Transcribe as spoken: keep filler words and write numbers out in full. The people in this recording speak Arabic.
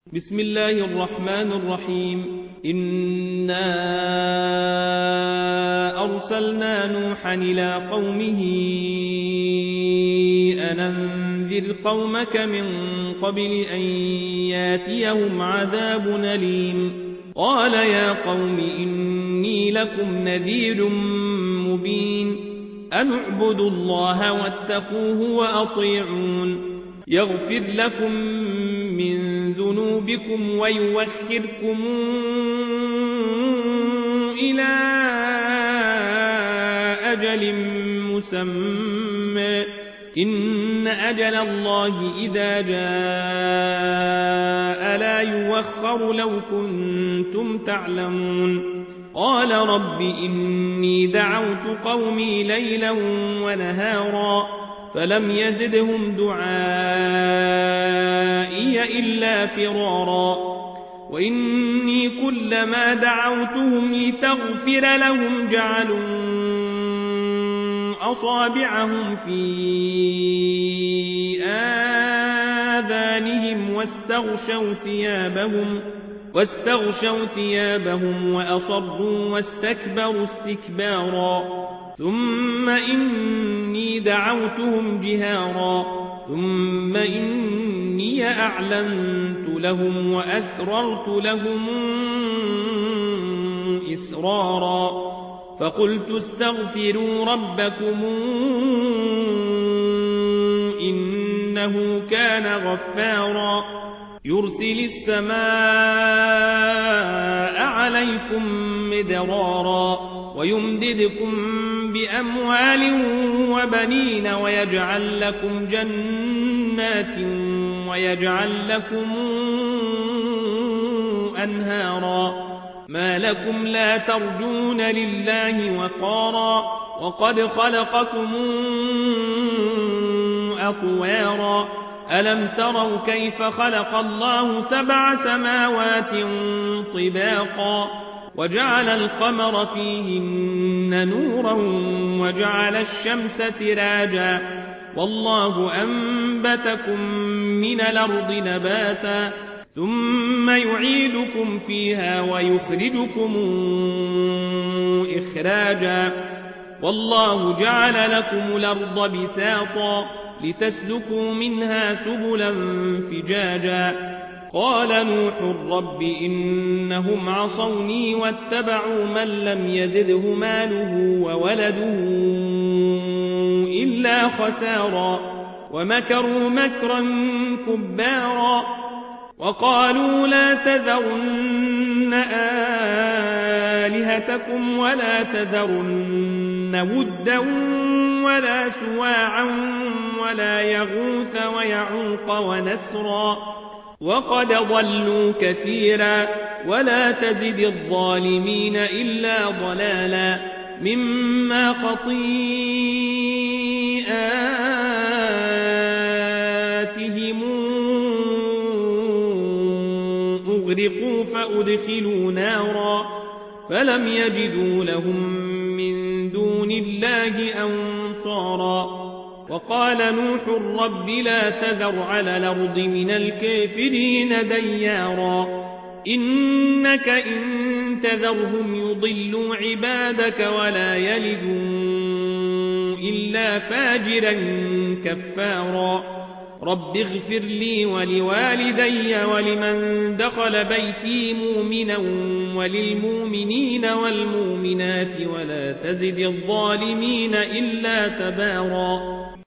بسم الله الرحمن الرحيم إنا أرسلنا نوحا إلى قومه أن أنذر قومك من قبل أن ياتيهم عذاب أليم قال يا قوم إني لكم نذير مبين أن اعبدوا الله واتقوه وأطيعون يغفر لكم من ذنوبكم ويوخركم إلى أجل مسمى إن أجل الله إذا جاء لا يوخر لو كنتم تعلمون قال رب إني دعوت قومي ليلا ونهارا فلم يزدهم دعائي إلا فرارا وإني كلما دعوتهم لتغفر لهم جعلوا أصابعهم في آذانهم واستغشوا ثيابهم واستغشوا ثيابهم وأصروا واستكبروا استكبارا ثم إني دعوتهم جهارا ثم إني أعلنت لهم وأسررت لهم إسرارا فقلت استغفروا ربكم إنه كان غفارا يرسل السماء عليكم مدرارا ويمددكم بأموال وبنين ويجعل لكم جنات ويجعل لكم أنهارا ما لكم لا ترجون لله وقارا وقد خلقكم أطوارا ألم تروا كيف خلق الله سبع سماوات طباقا وجعل القمر فيهن نورا وجعل الشمس سراجا والله أنبتكم من الأرض نباتا ثم يعيدكم فيها ويخرجكم إخراجا والله جعل لكم الأرض بساطا لتسلكوا منها سبلا فجاجا قال نوح رب إنهم عصوني واتبعوا من لم يزده ماله وولده إلا خسارا ومكروا مكرا كبارا وقالوا لا تذرن آلهتكم ولا تذرن ودا ولا سواعا ولا يغوث ويعوق ونسرا وقد ضلوا كثيرا ولا تزد الظالمين إلا ضلالا مما خطيئاتهم أغرقوا فأدخلوا نارا فلم يجدوا لهم من دون الله أنصارا وقال نوح رب لا تذر على الأرض من الكافرين ديارا إنك إن تذرهم يضلوا عبادك ولا يلدوا إلا فاجرا كفارا رب اغفر لي ولوالدي ولمن دخل بيتي مؤمنا وللمؤمنين والمؤمنات ولا تزد الظالمين إلا تبارا